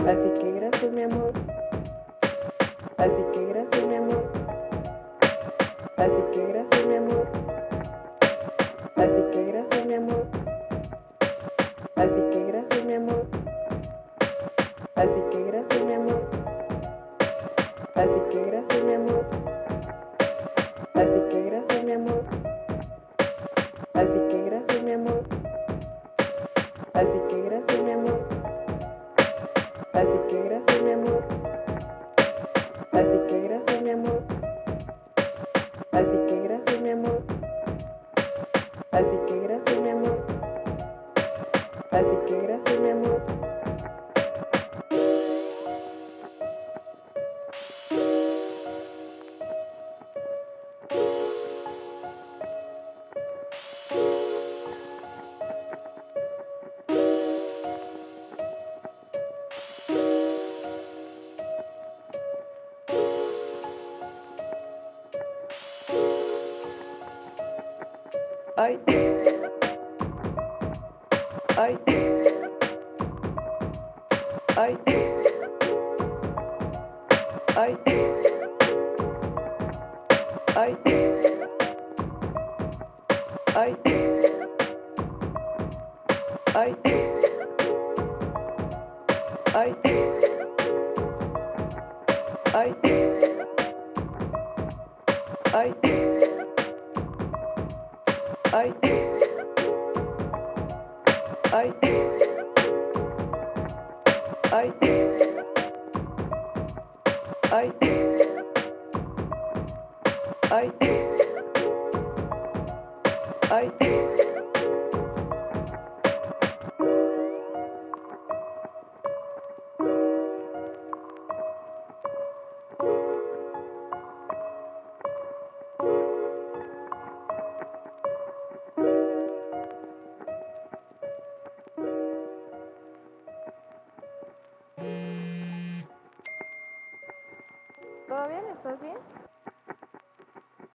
Así que gracias, mi amor. Así que gracias, mi amor. Así que gracias, mi amor. Así que gracias, mi amor. Así que gracias, mi amor. Así que gracias, mi amor. Así que gracias, mi amor. Así que gracias, mi amor. Así que gracias, mi amor. Así que gracias, mi amor. Así que gracias, mi amor. Así que gracias, mi amor. Así que gracias, mi amor. Así que gracias, mi amor. Así que gracias, mi amor. Ay, ay, ay, ay, ay, ay, ay, ay, ay, ay, ay, ay, ay, ay, ay, ay. ¿Todo bien? ¿Estás bien?